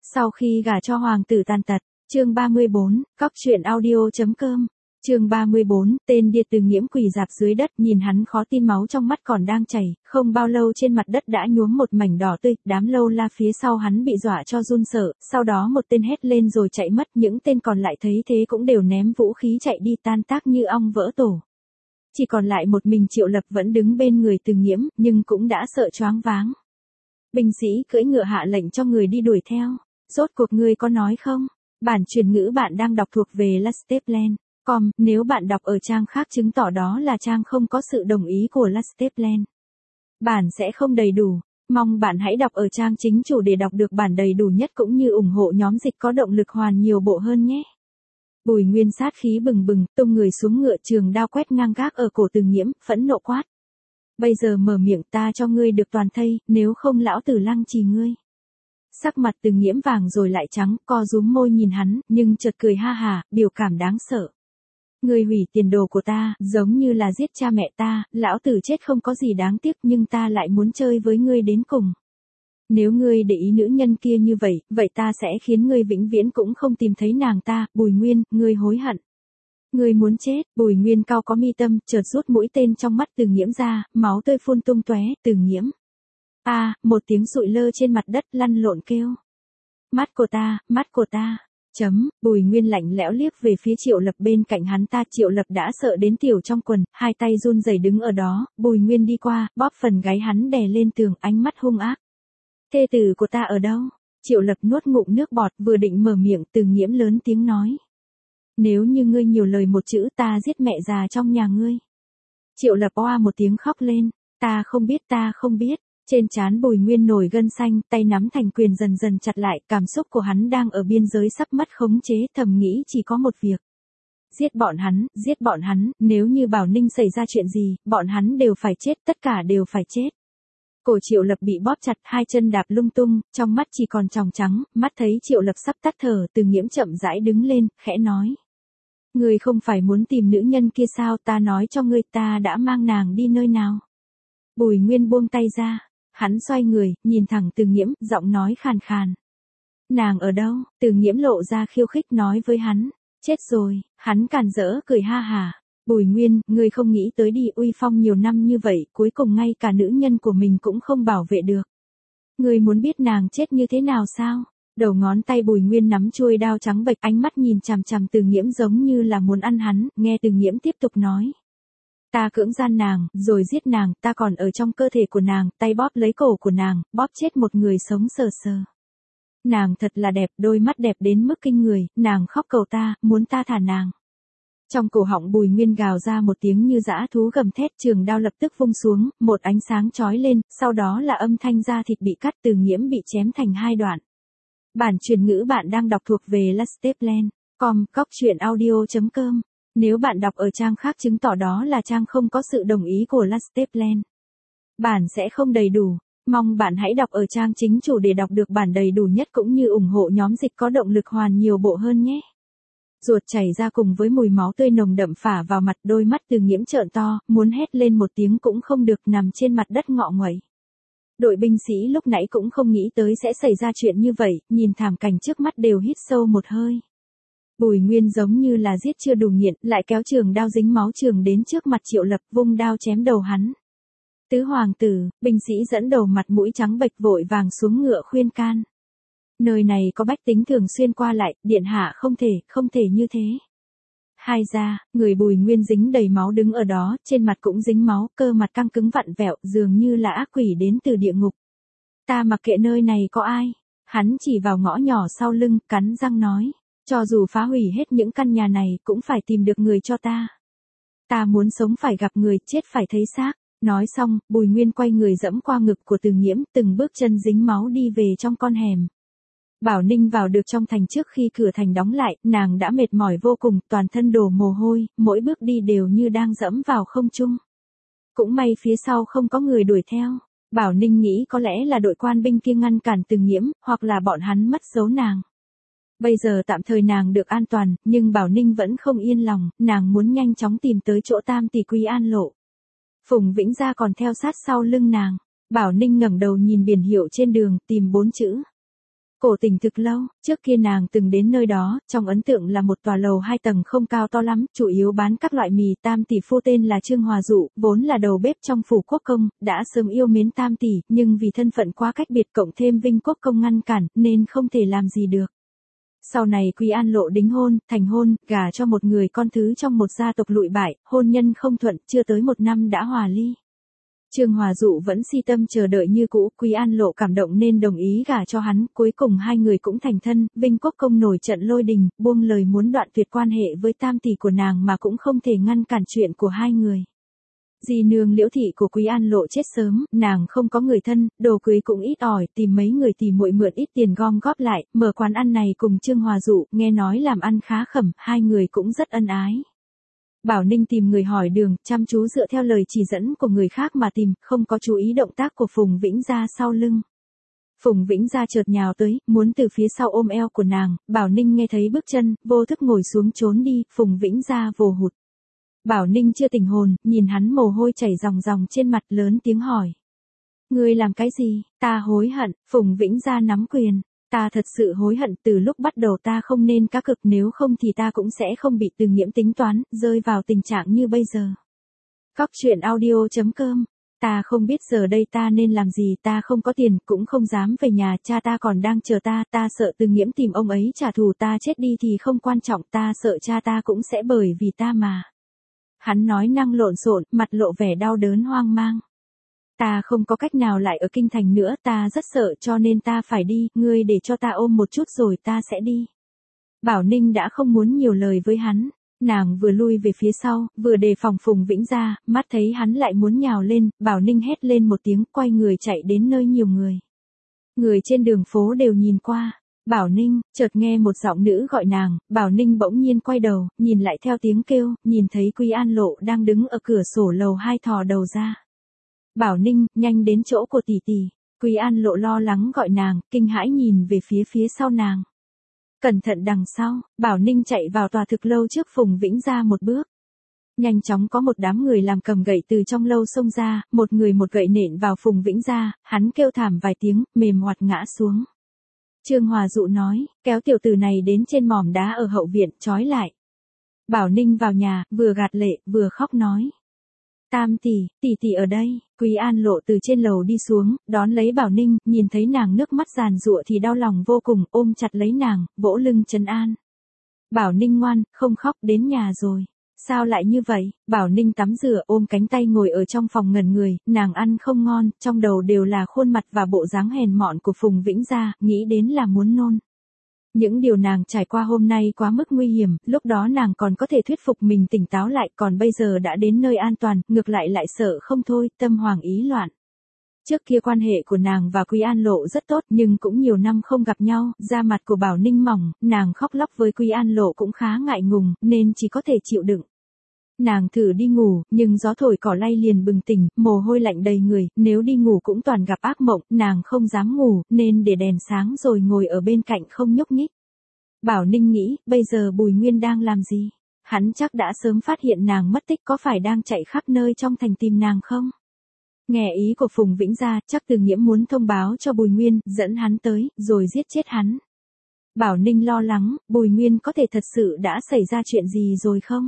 Sau khi gả cho hoàng tử tàn tật, chương 34, cóc truyện audio.com. Chương 34, tên Điệt Từ Nghiễm quỳ rạp dưới đất, nhìn hắn khó tin máu trong mắt còn đang chảy, không bao lâu trên mặt đất đã nhuốm một mảnh đỏ tươi, đám lâu la phía sau hắn bị dọa cho run sợ, sau đó một tên hét lên rồi chạy mất, những tên còn lại thấy thế cũng đều ném vũ khí chạy đi tan tác như ong vỡ tổ. Chỉ còn lại một mình Triệu Lập vẫn đứng bên người Từ Nghiễm, nhưng cũng đã sợ choáng váng. Binh sĩ cưỡi ngựa hạ lệnh cho người đi đuổi theo. Rốt cuộc ngươi có nói không? Bản truyền ngữ bạn đang đọc thuộc về Lasteplan.com, nếu bạn đọc ở trang khác chứng tỏ đó là trang không có sự đồng ý của Lasteplan. Bản sẽ không đầy đủ. Mong bạn hãy đọc ở trang chính chủ để đọc được bản đầy đủ nhất cũng như ủng hộ nhóm dịch có động lực hoàn nhiều bộ hơn nhé. Bùi Nguyên sát khí bừng bừng, tung người xuống ngựa, trường đao quét ngang gác ở cổ Từ Nghiễm, phẫn nộ quát. Bây giờ mở miệng, ta cho ngươi được toàn thây, nếu không lão tử lăng trì ngươi. Sắc mặt Từ Nghiễm vàng rồi lại trắng, co rúm môi nhìn hắn, nhưng chợt cười ha hà, biểu cảm đáng sợ. Ngươi hủy tiền đồ của ta, giống như là giết cha mẹ ta, lão tử chết không có gì đáng tiếc, nhưng ta lại muốn chơi với ngươi đến cùng. Nếu ngươi để ý nữ nhân kia như vậy, vậy ta sẽ khiến ngươi vĩnh viễn cũng không tìm thấy nàng ta. Bùi Nguyên, ngươi hối hận. Ngươi muốn chết. Bùi Nguyên cao có mi tâm, chợt rút mũi tên trong mắt Từ Nghiễm ra, máu tươi phun tung tóe. Từ Nghiễm. Một tiếng sụi lơ trên mặt đất, lăn lộn kêu. Mắt của ta, mắt của ta. Bùi Nguyên lạnh lẽo liếc về phía Triệu Lập bên cạnh hắn ta. Triệu Lập đã sợ đến tiểu trong quần, hai tay run rẩy đứng ở đó. Bùi Nguyên đi qua, bóp phần gáy hắn đè lên tường, ánh mắt hung ác. Thê tử của ta ở đâu? Triệu Lập nuốt ngụm nước bọt, vừa định mở miệng, Từ Nghiễm lớn tiếng nói. Nếu như ngươi nhiều lời một chữ, ta giết mẹ già trong nhà ngươi. Triệu Lập oa một tiếng khóc lên. Ta không biết, ta không biết. Trên trán Bùi Nguyên nổi gân xanh, tay nắm thành quyền dần dần chặt lại, cảm xúc của hắn đang ở biên giới sắp mất khống chế, thầm nghĩ chỉ có một việc. Giết bọn hắn, nếu như Bảo Ninh xảy ra chuyện gì, bọn hắn đều phải chết, tất cả đều phải chết. Cổ Triệu Lập bị bóp chặt, hai chân đạp lung tung, trong mắt chỉ còn tròng trắng, mắt thấy Triệu Lập sắp tắt thở, Từ Nghiễm chậm rãi đứng lên, khẽ nói. Ngươi không phải muốn tìm nữ nhân kia sao, ta nói cho ngươi, ta đã mang nàng đi nơi nào. Bùi Nguyên buông tay ra, hắn xoay người, nhìn thẳng Từ Nghiễm, giọng nói khàn khàn. Nàng ở đâu? Từ Nghiễm lộ ra khiêu khích nói với hắn. Chết rồi. Hắn càn rỡ cười ha hà. Bùi Nguyên, ngươi không nghĩ tới đi, uy phong nhiều năm như vậy, cuối cùng ngay cả nữ nhân của mình cũng không bảo vệ được. Ngươi muốn biết nàng chết như thế nào sao? Đầu ngón tay Bùi Nguyên nắm chuôi đao trắng bệch, ánh mắt nhìn chằm chằm Từ Nghiễm giống như là muốn ăn hắn, nghe Từ Nghiễm tiếp tục nói. Ta cưỡng gian nàng, rồi giết nàng, ta còn ở trong cơ thể của nàng, tay bóp lấy cổ của nàng, bóp chết một người sống sờ sờ. Nàng thật là đẹp, đôi mắt đẹp đến mức kinh người, nàng khóc cầu ta, muốn ta thả nàng. Trong cổ họng Bùi Nguyên gào ra một tiếng như dã thú gầm thét, trường đao lập tức vung xuống, một ánh sáng chói lên, sau đó là âm thanh da thịt bị cắt, Từ Nghiễm bị chém thành hai đoạn. Bản truyền ngữ bạn đang đọc thuộc về Lasteplan.com, cóc truyện audio.com. Nếu bạn đọc ở trang khác chứng tỏ đó là trang không có sự đồng ý của Lasteplan. Bản sẽ không đầy đủ. Mong bạn hãy đọc ở trang chính chủ để đọc được bản đầy đủ nhất cũng như ủng hộ nhóm dịch có động lực hoàn nhiều bộ hơn nhé. Ruột chảy ra cùng với mùi máu tươi nồng đậm phả vào mặt, đôi mắt Từ Nghiễm trợn to, muốn hét lên một tiếng cũng không được, nằm trên mặt đất ngọ nguậy. Đội binh sĩ lúc nãy cũng không nghĩ tới sẽ xảy ra chuyện như vậy, nhìn thảm cảnh trước mắt đều hít sâu một hơi. Bùi Nguyên giống như là giết chưa đủ nghiện, lại kéo trường đao dính máu trường đến trước mặt Triệu Lập, vung đao chém đầu hắn. Tứ hoàng tử, binh sĩ dẫn đầu mặt mũi trắng bệch vội vàng xuống ngựa khuyên can. Nơi này có bách tính thường xuyên qua lại, điện hạ không thể như thế. Hai ra, người Bùi Nguyên dính đầy máu đứng ở đó, trên mặt cũng dính máu, cơ mặt căng cứng vặn vẹo, dường như là ác quỷ đến từ địa ngục. Ta mặc kệ nơi này có ai. Hắn chỉ vào ngõ nhỏ sau lưng, cắn răng nói. Cho dù phá hủy hết những căn nhà này, cũng phải tìm được người cho ta. Ta muốn sống phải gặp người, chết phải thấy xác. Nói xong, Bùi Nguyên quay người dẫm qua ngực của Từ Nghiễm, từng bước chân dính máu đi về trong con hẻm. Bảo Ninh vào được trong thành trước khi cửa thành đóng lại, nàng đã mệt mỏi vô cùng, toàn thân đổ mồ hôi, mỗi bước đi đều như đang dẫm vào không trung. Cũng may phía sau không có người đuổi theo. Bảo Ninh nghĩ có lẽ là đội quan binh kia ngăn cản Từ Nghiễm, hoặc là bọn hắn mất dấu nàng. Bây giờ tạm thời nàng được an toàn, nhưng Bảo Ninh vẫn không yên lòng, nàng muốn nhanh chóng tìm tới chỗ Tam Tỷ Quý An lộ. Phùng Vĩnh Gia còn theo sát sau lưng nàng. Bảo Ninh ngẩng đầu nhìn biển hiệu trên đường, tìm 4 chữ. Cổ Tình thực lâu, trước kia nàng từng đến nơi đó, trong ấn tượng là một tòa lầu 2 tầng không cao to lắm, chủ yếu bán các loại mì. Tam tỷ phu tên là Trương Hòa Dụ, vốn là đầu bếp trong phủ quốc công, đã sớm yêu mến Tam tỷ, nhưng vì thân phận quá cách biệt cộng thêm Vinh quốc công ngăn cản, nên không thể làm gì được. Sau này Quý An Lộ đính hôn, thành hôn, gả cho một người con thứ trong một gia tộc lụi bại, hôn nhân không thuận, chưa tới 1 năm đã hòa ly. Trương Hòa Dụ vẫn si tâm chờ đợi như cũ, Quý An Lộ cảm động nên đồng ý gả cho hắn, cuối cùng hai người cũng thành thân. Vinh quốc công nổi trận lôi đình, buông lời muốn đoạn tuyệt quan hệ với Tam tỷ của nàng mà cũng không thể ngăn cản chuyện của hai người. Dì nương Liễu thị của Quý An Lộ chết sớm, nàng không có người thân, đồ cưới cũng ít ỏi, tìm mấy người tỉ muội mượn ít tiền gom góp lại, mở quán ăn này cùng Trương Hòa Dụ, nghe nói làm ăn khá khẩm, hai người cũng rất ân ái. Bảo Ninh tìm người hỏi đường, chăm chú dựa theo lời chỉ dẫn của người khác mà tìm, không có chú ý động tác của Phùng Vĩnh Gia sau lưng. Phùng Vĩnh Gia chợt nhào tới, muốn từ phía sau ôm eo của nàng, Bảo Ninh nghe thấy bước chân, vô thức ngồi xuống trốn đi, Phùng Vĩnh Gia vồ hụt. Bảo Ninh chưa tỉnh hồn, nhìn hắn mồ hôi chảy ròng ròng trên mặt, lớn tiếng hỏi. Ngươi làm cái gì? Ta hối hận. Phùng Vĩnh Gia nắm quyền. Ta thật sự hối hận, từ lúc bắt đầu ta không nên cá cược, nếu không thì ta cũng sẽ không bị Từ Nghiễm tính toán, rơi vào tình trạng như bây giờ. Cóc truyện audio.com. Ta không biết giờ đây ta nên làm gì, ta không có tiền, cũng không dám về nhà, cha ta còn đang chờ ta sợ Từ Nghiễm tìm ông ấy trả thù, ta chết đi thì không quan trọng, ta sợ cha ta cũng sẽ bởi vì ta mà. Hắn nói năng lộn xộn, mặt lộ vẻ đau đớn hoang mang. Ta không có cách nào lại ở kinh thành nữa, ta rất sợ cho nên ta phải đi, ngươi để cho ta ôm một chút rồi ta sẽ đi. Bảo Ninh đã không muốn nhiều lời với hắn, nàng vừa lui về phía sau, vừa đề phòng Phùng Vĩnh Gia, mắt thấy hắn lại muốn nhào lên, Bảo Ninh hét lên một tiếng, quay người chạy đến nơi nhiều người. Người trên đường phố đều nhìn qua. Bảo Ninh, chợt nghe một giọng nữ gọi nàng, Bảo Ninh bỗng nhiên quay đầu, nhìn lại theo tiếng kêu, nhìn thấy Quý An Lộ đang đứng ở cửa sổ lầu 2 thò đầu ra. Bảo Ninh, nhanh đến chỗ của tỷ tỷ. Quý An Lộ lo lắng gọi nàng, kinh hãi nhìn về phía sau nàng. Cẩn thận đằng sau, Bảo Ninh chạy vào tòa thực lâu trước Phùng Vĩnh Gia một bước. Nhanh chóng có một đám người làm cầm gậy từ trong lâu xông ra, một người một gậy nện vào Phùng Vĩnh Gia, hắn kêu thảm vài tiếng, mềm oặt ngã xuống. Trương Hòa Dụ nói, kéo tiểu tử này đến trên mỏm đá ở hậu viện, trói lại. Bảo Ninh vào nhà, vừa gạt lệ, vừa khóc nói. Tam tỷ ở đây. Quý An Lộ từ trên lầu đi xuống, đón lấy Bảo Ninh, nhìn thấy nàng nước mắt giàn giụa thì đau lòng vô cùng, ôm chặt lấy nàng, vỗ lưng trấn an. Bảo Ninh ngoan, không khóc, đến nhà rồi. Sao lại như vậy? Bảo Ninh tắm rửa, ôm cánh tay ngồi ở trong phòng ngẩn người, nàng ăn không ngon, trong đầu đều là khuôn mặt và bộ dáng hèn mọn của Phùng Vĩnh Gia, nghĩ đến là muốn nôn. Những điều nàng trải qua hôm nay quá mức nguy hiểm, lúc đó nàng còn có thể thuyết phục mình tỉnh táo lại, còn bây giờ đã đến nơi an toàn, ngược lại sợ không thôi, tâm hoàng ý loạn. Trước kia quan hệ của nàng và Quý An Lộ rất tốt, nhưng cũng nhiều năm không gặp nhau, da mặt của Bảo Ninh mỏng, nàng khóc lóc với Quý An Lộ cũng khá ngại ngùng, nên chỉ có thể chịu đựng. Nàng thử đi ngủ, nhưng gió thổi cỏ lay liền bừng tỉnh, mồ hôi lạnh đầy người, nếu đi ngủ cũng toàn gặp ác mộng, nàng không dám ngủ, nên để đèn sáng rồi ngồi ở bên cạnh không nhúc nhích. Bảo Ninh nghĩ, bây giờ Bùi Nguyên đang làm gì? Hắn chắc đã sớm phát hiện nàng mất tích, có phải đang chạy khắp nơi trong thành tìm nàng không? Nghe ý của Phùng Vĩnh Gia, chắc Từ Nghiễm muốn thông báo cho Bùi Nguyên, dẫn hắn tới, rồi giết chết hắn. Bảo Ninh lo lắng, Bùi Nguyên có thể thật sự đã xảy ra chuyện gì rồi không?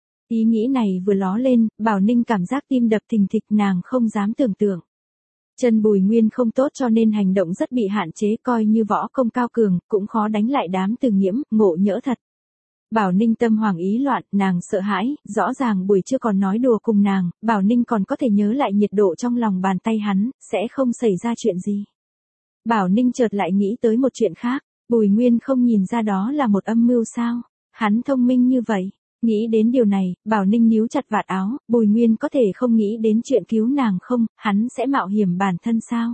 Ý nghĩ này vừa ló lên, Bảo Ninh cảm giác tim đập thình thịch, nàng không dám tưởng tượng. Chân Bùi Nguyên không tốt cho nên hành động rất bị hạn chế, coi như võ công cao cường, cũng khó đánh lại đám Từ Nghiễm, ngộ nhỡ thật. Bảo Ninh tâm hoàng ý loạn, nàng sợ hãi, rõ ràng buổi trưa còn nói đùa cùng nàng, Bảo Ninh còn có thể nhớ lại nhiệt độ trong lòng bàn tay hắn, sẽ không xảy ra chuyện gì. Bảo Ninh chợt lại nghĩ tới một chuyện khác, Bùi Nguyên không nhìn ra đó là một âm mưu sao? Hắn thông minh như vậy. Nghĩ đến điều này, Bảo Ninh níu chặt vạt áo, Bùi Nguyên có thể không nghĩ đến chuyện cứu nàng không, hắn sẽ mạo hiểm bản thân sao?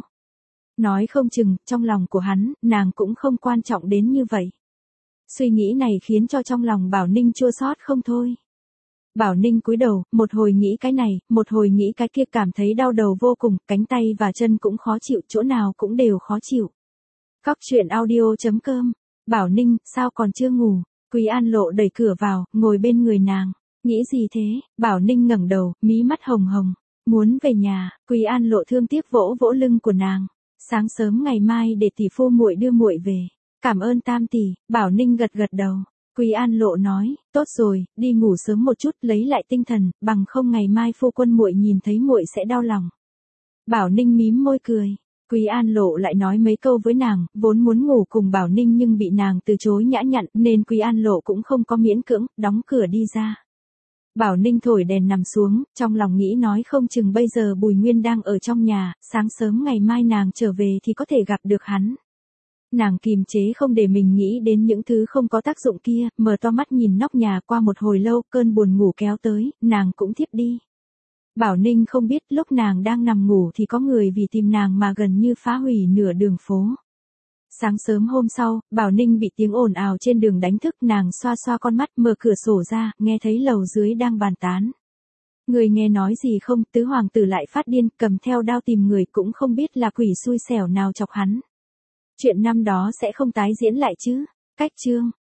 Nói không chừng, trong lòng của hắn, nàng cũng không quan trọng đến như vậy. Suy nghĩ này khiến cho trong lòng Bảo Ninh chua xót không thôi. Bảo Ninh cúi đầu, một hồi nghĩ cái này, một hồi nghĩ cái kia, cảm thấy đau đầu vô cùng, cánh tay và chân cũng khó chịu, chỗ nào cũng đều khó chịu. Cóc truyện audio.com. Bảo Ninh, sao còn chưa ngủ? Quý An Lộ đẩy cửa vào, ngồi bên người nàng. Nghĩ gì thế? Bảo Ninh ngẩng đầu, mí mắt hồng hồng. Muốn về nhà. Quý An Lộ thương tiếc vỗ vỗ lưng của nàng. Sáng sớm ngày mai để tỷ phu muội đưa muội về. Cảm ơn Tam tỷ, Bảo Ninh gật gật đầu. Quý An Lộ nói, tốt rồi, đi ngủ sớm một chút lấy lại tinh thần, bằng không ngày mai phu quân muội nhìn thấy muội sẽ đau lòng. Bảo Ninh mím môi cười. Quý An Lộ lại nói mấy câu với nàng, vốn muốn ngủ cùng Bảo Ninh nhưng bị nàng từ chối nhã nhặn nên Quý An Lộ cũng không có miễn cưỡng, đóng cửa đi ra. Bảo Ninh thổi đèn nằm xuống, trong lòng nghĩ nói không chừng bây giờ Bùi Nguyên đang ở trong nhà, sáng sớm ngày mai nàng trở về thì có thể gặp được hắn. Nàng kìm chế không để mình nghĩ đến những thứ không có tác dụng kia, mở to mắt nhìn nóc nhà. Qua một hồi lâu cơn buồn ngủ kéo tới, nàng cũng thiếp đi. Bảo Ninh không biết lúc nàng đang nằm ngủ thì có người vì tìm nàng mà gần như phá hủy nửa đường phố. Sáng sớm hôm sau, Bảo Ninh bị tiếng ồn ào trên đường đánh thức, nàng xoa xoa con mắt mở cửa sổ ra, nghe thấy lầu dưới đang bàn tán. Người nghe nói gì không, tứ hoàng tử lại phát điên, cầm theo đao tìm người, cũng không biết là quỷ xui xẻo nào chọc hắn. Chuyện năm đó sẽ không tái diễn lại chứ. Cách chương